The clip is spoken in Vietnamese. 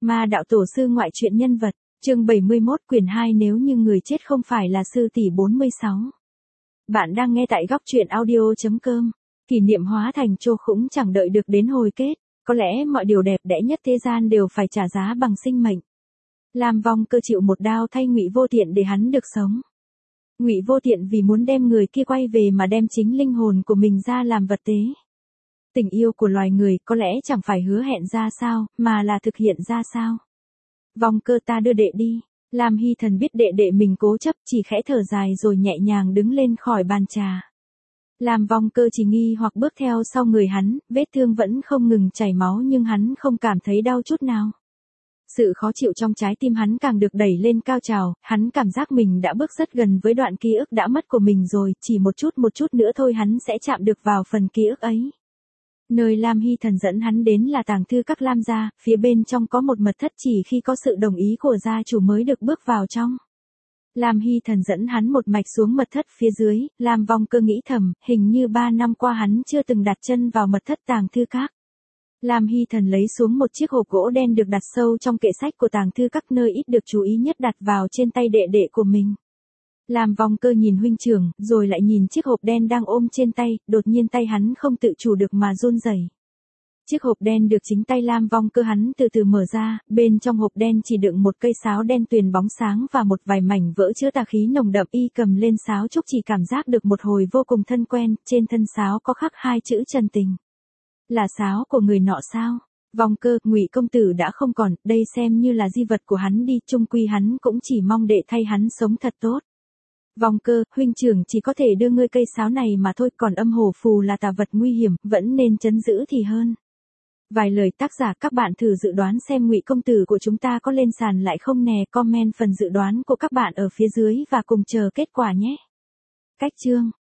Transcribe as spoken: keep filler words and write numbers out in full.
Ma đạo tổ sư ngoại truyện nhân vật, chương bảy mươi mốt quyển hai nếu như người chết không phải là sư tỷ bốn mươi sáu. Bạn đang nghe tại góc truyện audio chấm com. Kỷ niệm hóa thành trô khũng chẳng đợi được đến hồi kết, có lẽ mọi điều đẹp đẽ nhất thế gian đều phải trả giá bằng sinh mệnh. Lam Vong Cơ chịu một đao thay Ngụy Vô Tiện để hắn được sống. Ngụy Vô Tiện vì muốn đem người kia quay về mà đem chính linh hồn của mình ra làm vật tế. Tình yêu của loài người có lẽ chẳng phải hứa hẹn ra sao, mà là thực hiện ra sao. Vong Cơ, ta đưa đệ đi. Lam Hy Thần biết đệ đệ mình cố chấp, chỉ khẽ thở dài rồi nhẹ nhàng đứng lên khỏi bàn trà. Lam Vong Cơ chỉ nghi hoặc bước theo sau người hắn, vết thương vẫn không ngừng chảy máu nhưng hắn không cảm thấy đau chút nào. Sự khó chịu trong trái tim hắn càng được đẩy lên cao trào, hắn cảm giác mình đã bước rất gần với đoạn ký ức đã mất của mình rồi, chỉ một chút một chút nữa thôi hắn sẽ chạm được vào phần ký ức ấy. Nơi Lam Hy Thần dẫn hắn đến là tàng thư các Lam gia, phía bên trong có một mật thất chỉ khi có sự đồng ý của gia chủ mới được bước vào trong. Lam Hy Thần dẫn hắn một mạch xuống mật thất phía dưới, Lam Vong Cơ nghĩ thầm, hình như ba năm qua hắn chưa từng đặt chân vào mật thất tàng thư các. Lam Hy Thần lấy xuống một chiếc hộp gỗ đen được đặt sâu trong kệ sách của tàng thư các nơi ít được chú ý nhất đặt vào trên tay đệ đệ của mình. Lam Vong Cơ nhìn huynh trưởng, rồi lại nhìn chiếc hộp đen đang ôm trên tay, đột nhiên tay hắn không tự chủ được mà run rẩy. Chiếc hộp đen được chính tay Lam Vong Cơ hắn từ từ mở ra, bên trong hộp đen chỉ đựng một cây sáo đen tuyền bóng sáng và một vài mảnh vỡ chứa tà khí nồng đậm. Y cầm lên sáo trúc chỉ cảm giác được một hồi vô cùng thân quen, trên thân sáo có khắc hai chữ Trần Tình. Là sáo của người nọ sao? Vong Cơ, Ngụy công tử đã không còn, đây xem như là di vật của hắn đi, chung quy hắn cũng chỉ mong đệ thay hắn sống thật tốt. Vong Cơ, huynh trưởng chỉ có thể đưa ngươi cây sáo này mà thôi, còn âm hổ phù là tà vật nguy hiểm, vẫn nên trấn giữ thì hơn. Vài lời tác giả các bạn thử dự đoán xem Ngụy công tử của chúng ta có lên sàn lại không nè, comment phần dự đoán của các bạn ở phía dưới và cùng chờ kết quả nhé. Cách chương